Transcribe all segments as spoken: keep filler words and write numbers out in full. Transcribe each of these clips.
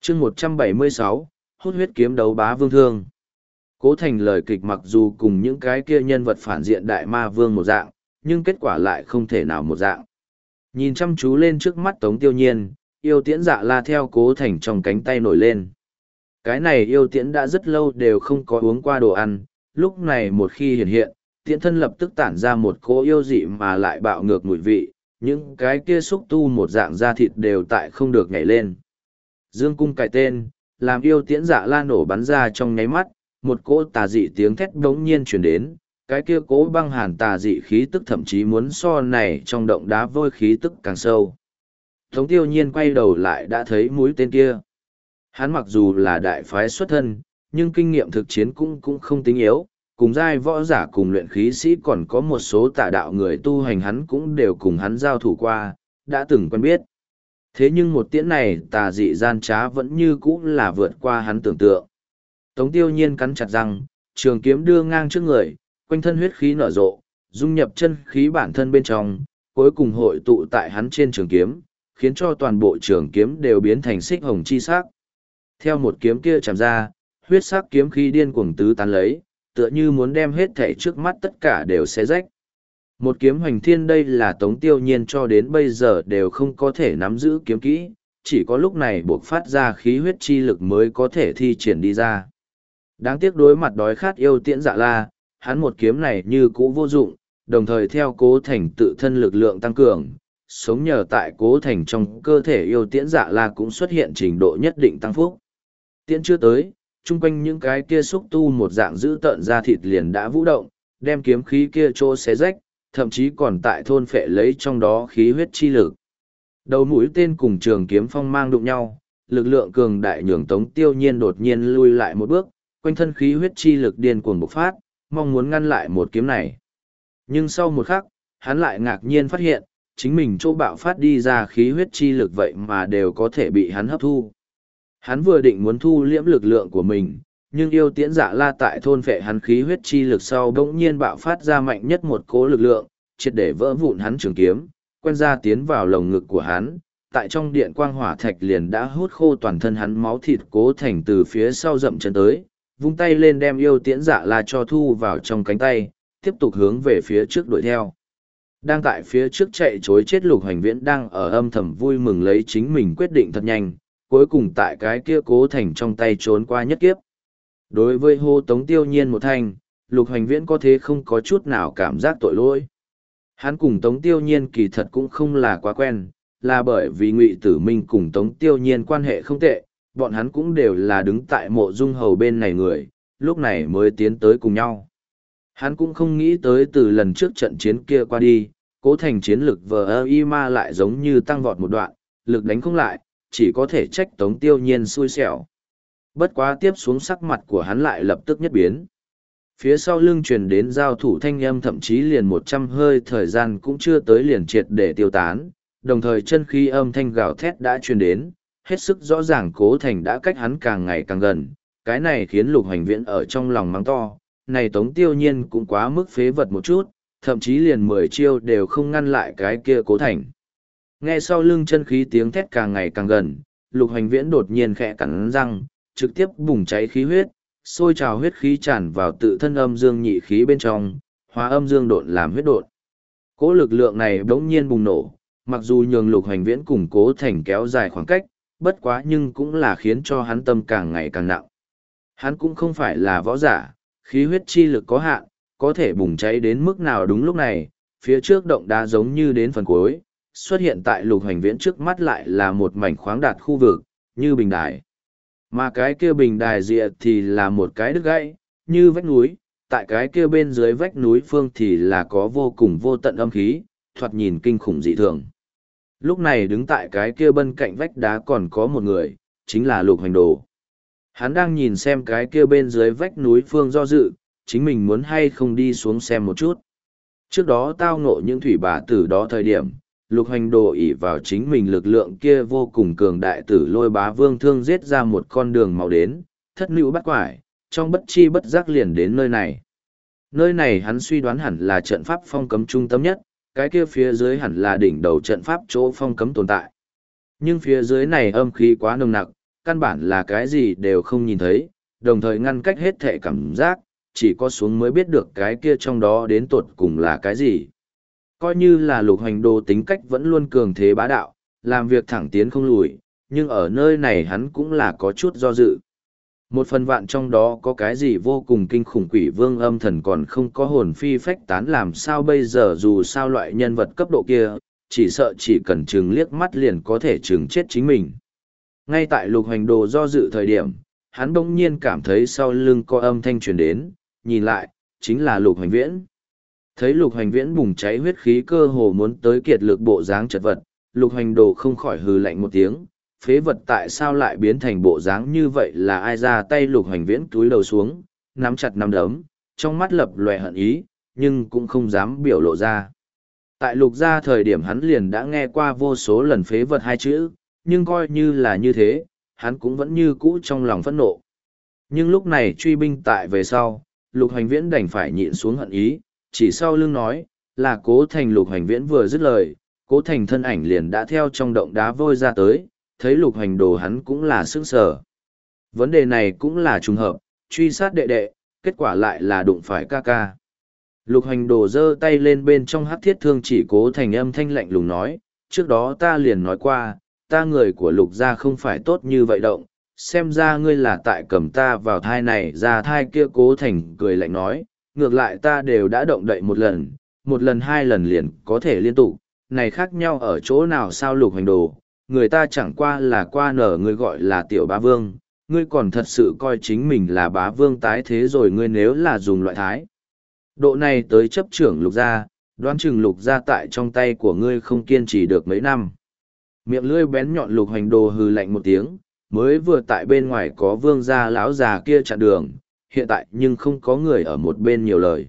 chương một trăm bảy mươi sáu, hút huyết kiếm đấu bá vương thương. Cố Thành lời kịch mặc dù cùng những cái kia nhân vật phản diện đại ma vương một dạng, nhưng kết quả lại không thể nào một dạng. Nhìn chăm chú lên trước mắt Tống Tiêu Nhiên, yêu tiễn dạ la theo Cố Thành trong cánh tay nổi lên. Cái này yêu tiễn đã rất lâu đều không có uống qua đồ ăn, lúc này một khi hiện hiện, tiễn thân lập tức tản ra một cỗ yêu dị mà lại bạo ngược mùi vị, những cái kia xúc tu một dạng da thịt đều tại không được nhảy lên. Dương cung cài tên, làm yêu tiễn dạ la nổ bắn ra trong nháy mắt, một cỗ tà dị tiếng thét đống nhiên chuyển đến, cái kia cỗ băng hàn tà dị khí tức thậm chí muốn so này trong động đá vôi khí tức càng sâu. Tống Tiêu Nhiên quay đầu lại đã thấy mũi tên kia. Hắn mặc dù là đại phái xuất thân, nhưng kinh nghiệm thực chiến cũng cũng không tính yếu, cùng giai võ giả cùng luyện khí sĩ còn có một số tà đạo người tu hành hắn cũng đều cùng hắn giao thủ qua, đã từng quen biết. Thế nhưng một tiễn này tà dị gian trá vẫn như cũ là vượt qua hắn tưởng tượng. Tống Tiêu Nhiên cắn chặt răng, trường kiếm đưa ngang trước người, quanh thân huyết khí nở rộ, dung nhập chân khí bản thân bên trong, cuối cùng hội tụ tại hắn trên trường kiếm, khiến cho toàn bộ trường kiếm đều biến thành xích hồng chi sắc. Theo một kiếm kia chạm ra, huyết sắc kiếm khí điên cuồng tứ tán lấy, tựa như muốn đem hết thảy trước mắt tất cả đều xé rách. Một kiếm hoành thiên đây là Tống Tiêu Nhiên cho đến bây giờ đều không có thể nắm giữ kiếm kỹ, chỉ có lúc này buộc phát ra khí huyết chi lực mới có thể thi triển đi ra. Đáng tiếc đối mặt đói khát yêu tiễn dạ la, hắn một kiếm này như cũ vô dụng, đồng thời theo Cố Thành tự thân lực lượng tăng cường, sống nhờ tại Cố Thành trong cơ thể yêu tiễn dạ la cũng xuất hiện trình độ nhất định tăng phúc. Tiễn chưa tới, chung quanh những cái kia xúc tu một dạng giữ tợn ra thịt liền đã vũ động, đem kiếm khí kia trô xé rách, thậm chí còn tại thôn phệ lấy trong đó khí huyết chi lực. Đầu mũi tên cùng trường kiếm phong mang đụng nhau, lực lượng cường đại nhường Tống Tiêu Nhiên đột nhiên lui lại một bước, quanh thân khí huyết chi lực điên cuồng bộc phát, mong muốn ngăn lại một kiếm này. Nhưng sau một khắc, hắn lại ngạc nhiên phát hiện, chính mình chỗ bạo phát đi ra khí huyết chi lực vậy mà đều có thể bị hắn hấp thu. Hắn vừa định muốn thu liễm lực lượng của mình, nhưng yêu tiễn dạ la tại thôn phệ hắn khí huyết chi lực sau bỗng nhiên bạo phát ra mạnh nhất một cỗ lực lượng, triệt để vỡ vụn hắn trường kiếm, quen ra tiến vào lồng ngực của hắn, tại trong điện quang hỏa thạch liền đã hút khô toàn thân hắn máu thịt. Cố Thành từ phía sau dậm chân tới, vung tay lên đem yêu tiễn dạ la cho thu vào trong cánh tay, tiếp tục hướng về phía trước đuổi theo. Đang tại phía trước chạy chối chết Lục Hoành Viễn đang ở âm thầm vui mừng lấy chính mình quyết định thật nhanh, cuối cùng tại cái kia Cố Thành trong tay trốn qua nhất kiếp. Đối với hô Tống Tiêu Nhiên một thanh, Lục Hoành Viễn có thế không có chút nào cảm giác tội lỗi. Hắn cùng Tống Tiêu Nhiên kỳ thật cũng không là quá quen, là bởi vì Ngụy Tử Minh cùng Tống Tiêu Nhiên quan hệ không tệ, bọn hắn cũng đều là đứng tại Mộ Dung Hầu bên này người, lúc này mới tiến tới cùng nhau. Hắn cũng không nghĩ tới từ lần trước trận chiến kia qua đi, Cố Thành chiến lực vờ y ma lại giống như tăng vọt một đoạn, lực đánh không lại, chỉ có thể trách Tống Tiêu Nhiên xui xẻo. Bất quá tiếp xuống sắc mặt của hắn lại lập tức nhất biến. Phía sau lưng truyền đến giao thủ thanh âm thậm chí liền một trăm hơi thời gian cũng chưa tới liền triệt để tiêu tán, đồng thời chân khí âm thanh gào thét đã truyền đến, hết sức rõ ràng Cố Thành đã cách hắn càng ngày càng gần, cái này khiến Lục Hoành Viễn ở trong lòng mắng to, này Tống Tiêu Nhiên cũng quá mức phế vật một chút, thậm chí liền mười chiêu đều không ngăn lại cái kia Cố Thành. Nghe sau lưng chân khí tiếng thét càng ngày càng gần, Lục Hoành Viễn đột nhiên khẽ cắn răng, trực tiếp bùng cháy khí huyết, sôi trào huyết khí tràn vào tự thân âm dương nhị khí bên trong, hóa âm dương độn làm huyết độn. Cỗ lực lượng này bỗng nhiên bùng nổ, mặc dù nhường Lục Hoành Viễn cùng Cố Thành kéo dài khoảng cách, bất quá nhưng cũng là khiến cho hắn tâm càng ngày càng nặng. Hắn cũng không phải là võ giả, khí huyết chi lực có hạn, có thể bùng cháy đến mức nào đúng lúc này, phía trước động đá giống như đến phần cuối, xuất hiện tại Lục Hoành Viễn trước mắt lại là một mảnh khoáng đạt khu vực, như bình đài. Mà cái kia bình đài rìa thì là một cái đứt gãy, như vách núi, tại cái kia bên dưới vách núi phương thì là có vô cùng vô tận âm khí, thoạt nhìn kinh khủng dị thường. Lúc này đứng tại cái kia bên cạnh vách đá còn có một người, chính là Lục Hoành Đồ. Hắn đang nhìn xem cái kia bên dưới vách núi phương do dự, chính mình muốn hay không đi xuống xem một chút. Trước đó tao ngộ những thủy bà tử đó thời điểm, Lục Hoành Đồ ỷ vào chính mình lực lượng kia vô cùng cường đại tử lôi bá vương thương giết ra một con đường màu đến, thất nữ bắt quải, trong bất chi bất giác liền đến nơi này. Nơi này hắn suy đoán hẳn là trận pháp phong cấm trung tâm nhất, cái kia phía dưới hẳn là đỉnh đầu trận pháp chỗ phong cấm tồn tại. Nhưng phía dưới này âm khí quá nồng nặc, căn bản là cái gì đều không nhìn thấy, đồng thời ngăn cách hết thể cảm giác, chỉ có xuống mới biết được cái kia trong đó đến tột cùng là cái gì. Coi như là Lục Hoành Đồ tính cách vẫn luôn cường thế bá đạo, làm việc thẳng tiến không lùi, nhưng ở nơi này hắn cũng là có chút do dự. Một phần vạn trong đó có cái gì vô cùng kinh khủng, quỷ vương âm thần còn không có hồn phi phách tán, làm sao bây giờ, dù sao loại nhân vật cấp độ kia, chỉ sợ chỉ cần chừng liếc mắt liền có thể chừng chết chính mình. Ngay tại Lục Hoành Đồ do dự thời điểm, hắn bỗng nhiên cảm thấy sau lưng có âm thanh truyền đến, nhìn lại, chính là Lục Hoành Viễn. Thấy Lục Hoành Viễn bùng cháy huyết khí, cơ hồ muốn tới kiệt lực bộ dáng chật vật, Lục Hoành Đồ không khỏi hừ lạnh một tiếng, phế vật tại sao lại biến thành bộ dáng như vậy, là ai ra tay? Lục Hoành Viễn cúi đầu xuống, nắm chặt nắm đấm, trong mắt lập lòe hận ý, nhưng cũng không dám biểu lộ ra. Tại Lục gia thời điểm hắn liền đã nghe qua vô số lần phế vật hai chữ, nhưng coi như là như thế, hắn cũng vẫn như cũ trong lòng phẫn nộ. Nhưng lúc này truy binh tại về sau, Lục Hoành Viễn đành phải nhịn xuống hận ý, chỉ sau lưng nói, là Cố Thành. Lục Hoành Viễn vừa dứt lời, Cố Thành thân ảnh liền đã theo trong động đá vôi ra tới, thấy Lục Hoành Đồ hắn cũng là sững sờ. Vấn đề này cũng là trùng hợp, truy sát đệ đệ, kết quả lại là đụng phải ca ca. Lục Hoành Đồ giơ tay lên, bên trong hắc thiết thương chỉ Cố Thành, âm thanh lạnh lùng nói, trước đó ta liền nói qua, ta người của Lục gia không phải tốt như vậy động, xem ra ngươi là tại cầm ta vào thai này ra thai kia. Cố Thành cười lạnh nói, ngược lại ta đều đã động đậy một lần, một lần hai lần liền có thể liên tục, này khác nhau ở chỗ nào sao? Lục Hoành Đồ, người ta chẳng qua là qua nở ngươi gọi là tiểu bá vương, ngươi còn thật sự coi chính mình là bá vương tái thế rồi? Ngươi nếu là dùng loại thái độ này tới chấp trưởng Lục gia, đoán chừng Lục gia tại trong tay của ngươi không kiên trì được mấy năm. Miệng lưỡi bén nhọn, Lục Hoành Đồ hừ lạnh một tiếng, mới vừa tại bên ngoài có vương gia lão già kia chặn đường, hiện tại nhưng không có người ở một bên nhiều lời.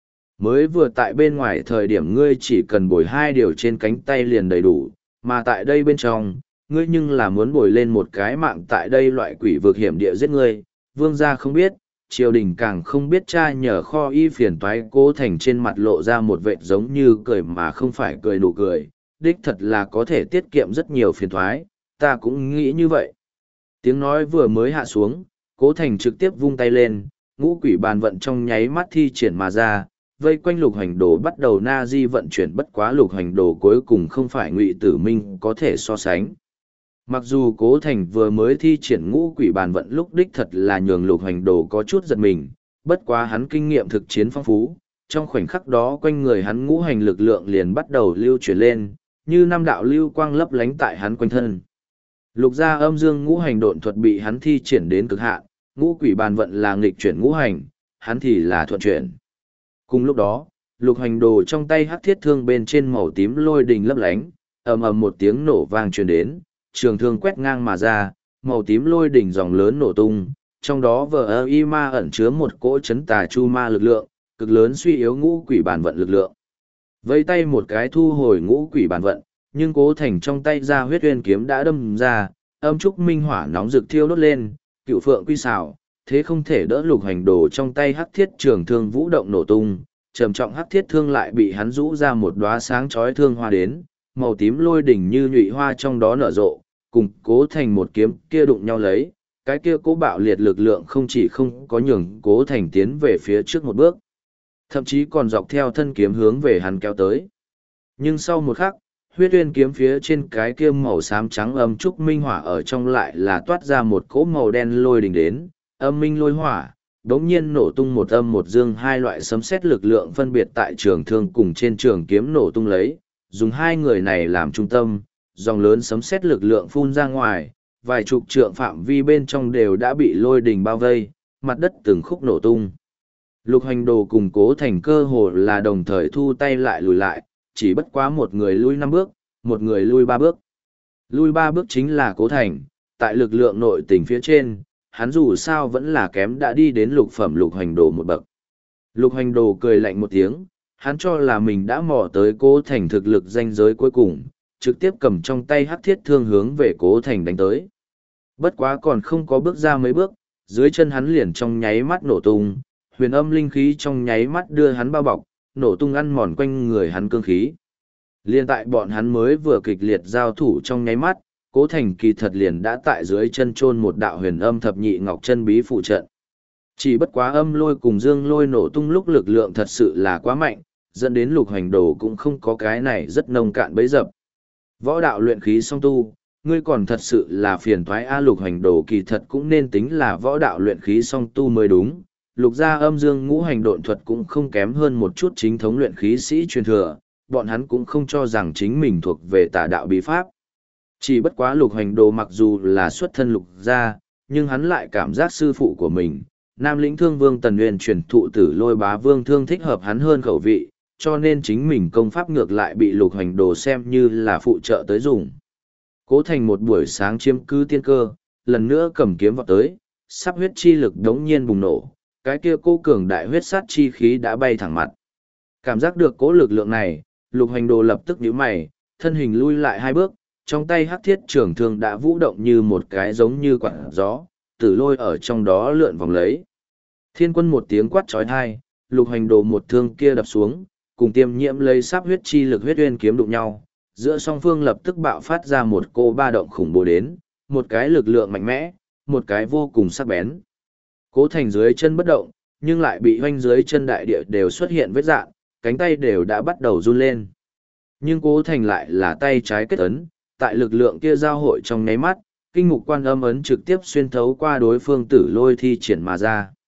Mới vừa tại bên ngoài thời điểm ngươi chỉ cần bồi hai điều trên cánh tay liền đầy đủ, mà tại đây bên trong, ngươi nhưng là muốn bồi lên một cái mạng tại đây loại quỷ vực hiểm địa giết ngươi, vương gia không biết, triều đình càng không biết, cha nhờ kho y phiền toái. Cố Thành trên mặt lộ ra một vệt giống như cười mà không phải cười nụ cười, đích thật là có thể tiết kiệm rất nhiều phiền toái, ta cũng nghĩ như vậy. Tiếng nói vừa mới hạ xuống, Cố Thành trực tiếp vung tay lên, ngũ quỷ bàn vận trong nháy mắt thi triển mà ra, vây quanh Lục Hoành Đồ bắt đầu na di vận chuyển. Bất quá Lục Hoành Đồ cuối cùng không phải Ngụy Tử Minh có thể so sánh. Mặc dù Cố Thành vừa mới thi triển ngũ quỷ bàn vận lúc đích thật là nhường Lục Hoành Đồ có chút giật mình, bất quá hắn kinh nghiệm thực chiến phong phú, trong khoảnh khắc đó quanh người hắn ngũ hành lực lượng liền bắt đầu lưu chuyển lên, như năm đạo lưu quang lấp lánh tại hắn quanh thân. Lục gia âm dương ngũ hành độn thuật bị hắn thi triển đến cực hạn, ngũ quỷ bàn vận là nghịch chuyển ngũ hành, hắn thì là thuận chuyển. Cùng lúc đó, Lục Hoành Đồ trong tay hắc thiết thương bên trên màu tím lôi đình lấp lánh, ầm ầm một tiếng nổ vang truyền đến, trường thương quét ngang mà ra, màu tím lôi đỉnh dòng lớn nổ tung, trong đó vờ ơ y ma ẩn chứa một cỗ chấn tà chu ma lực lượng, cực lớn suy yếu ngũ quỷ bản vận lực lượng. Vây tay một cái thu hồi ngũ quỷ bản vận, nhưng Cố Thành trong tay ra huyết uyên kiếm đã đâm ra, âm trúc minh hỏa nóng rực thiêu đốt lên, cựu phượng quy xảo, thế không thể đỡ. Lục Hoành Đồ trong tay hắc thiết trường thương vũ động nổ tung, trầm trọng hắc thiết thương lại bị hắn rũ ra một đóa sáng chói thương hoa đến, màu tím lôi đỉnh như nhụy hoa trong đó nở rộ, cùng Cố Thành một kiếm kia đụng nhau lấy, cái kia cố bạo liệt lực lượng không chỉ không có nhường Cố Thành tiến về phía trước một bước, thậm chí còn dọc theo thân kiếm hướng về hắn kéo tới. Nhưng sau một khắc, huyết uyên kiếm phía trên cái kia màu xám trắng âm trúc minh hỏa ở trong lại là toát ra một cỗ màu đen lôi đỉnh đến, âm minh lôi hỏa, đống nhiên nổ tung một âm một dương, hai loại sấm sét lực lượng phân biệt tại trường thương cùng trên trường kiếm nổ tung lấy, dùng hai người này làm trung tâm, dòng lớn sấm sét lực lượng phun ra ngoài, vài chục trượng phạm vi bên trong đều đã bị lôi đỉnh bao vây, mặt đất từng khúc nổ tung. Lục Hoành Đồ cùng Cố Thành cơ hồ là đồng thời thu tay lại lùi lại, chỉ bất quá một người lui năm bước, một người lui ba bước. Lui ba bước chính là Cố Thành, tại lực lượng nội tình phía trên, hắn dù sao vẫn là kém đã đi đến lục phẩm Lục Hoành Đồ một bậc. Lục Hoành Đồ cười lạnh một tiếng, hắn cho là mình đã mò tới Cố Thành thực lực danh giới cuối cùng, trực tiếp cầm trong tay hắc thiết thương hướng về Cố Thành đánh tới. Bất quá còn không có bước ra mấy bước, dưới chân hắn liền trong nháy mắt nổ tung, huyền âm linh khí trong nháy mắt đưa hắn bao bọc, nổ tung ăn mòn quanh người hắn cương khí. Liên tại bọn hắn mới vừa kịch liệt giao thủ trong nháy mắt, Cố Thành kỳ thật liền đã tại dưới chân chôn một đạo huyền âm thập nhị ngọc chân bí phụ trận. Chỉ bất quá âm lôi cùng dương lôi nổ tung lúc lực lượng thật sự là quá mạnh, dẫn đến lục hành đồ cũng không có cái này rất nông cạn bấy dập. Võ đạo luyện khí song tu, ngươi còn thật sự là phiền toái a. Lục hành đồ kỳ thật cũng nên tính là võ đạo luyện khí song tu mới đúng. Lục gia âm dương ngũ hành độn thuật cũng không kém hơn một chút chính thống luyện khí sĩ truyền thừa, bọn hắn cũng không cho rằng chính mình thuộc về tà đạo bí pháp. Chỉ bất quá lục hành đồ mặc dù là xuất thân lục gia, nhưng hắn lại cảm giác sư phụ của mình, Nam lĩnh thương vương Tần Nguyên truyền thụ tử lôi bá vương thương thích hợp hắn hơn khẩu vị, cho nên chính mình công pháp ngược lại bị lục hành đồ xem như là phụ trợ tới dùng. Cố Thành một buổi sáng chiếm cứ tiên cơ, lần nữa cầm kiếm vào tới, sắp huyết chi lực đống nhiên bùng nổ, cái kia cô cường đại huyết sát chi khí đã bay thẳng mặt. Cảm giác được cố lực lượng này, lục hành đồ lập tức nhíu mày, thân hình lui lại hai bước, trong tay hắc thiết trường thương đã vũ động như một cái giống như quạt gió, tử lôi ở trong đó lượn vòng lấy. Thiên quân một tiếng quát trói thai, lục hành đồ một thương kia đập xuống, cùng tiêm nhiễm lấy sắp huyết chi lực huyết uyên kiếm đụng nhau, giữa song phương lập tức bạo phát ra một cô ba động khủng bố đến, một cái lực lượng mạnh mẽ, một cái vô cùng sắc bén. Cố Thành dưới chân bất động, nhưng lại bị hoanh dưới chân đại địa đều xuất hiện vết dạn, cánh tay đều đã bắt đầu run lên. Nhưng Cố Thành lại là tay trái kết ấn, tại lực lượng kia giao hội trong nháy mắt, kinh mục quan âm ấn trực tiếp xuyên thấu qua đối phương tử lôi thi triển mà ra.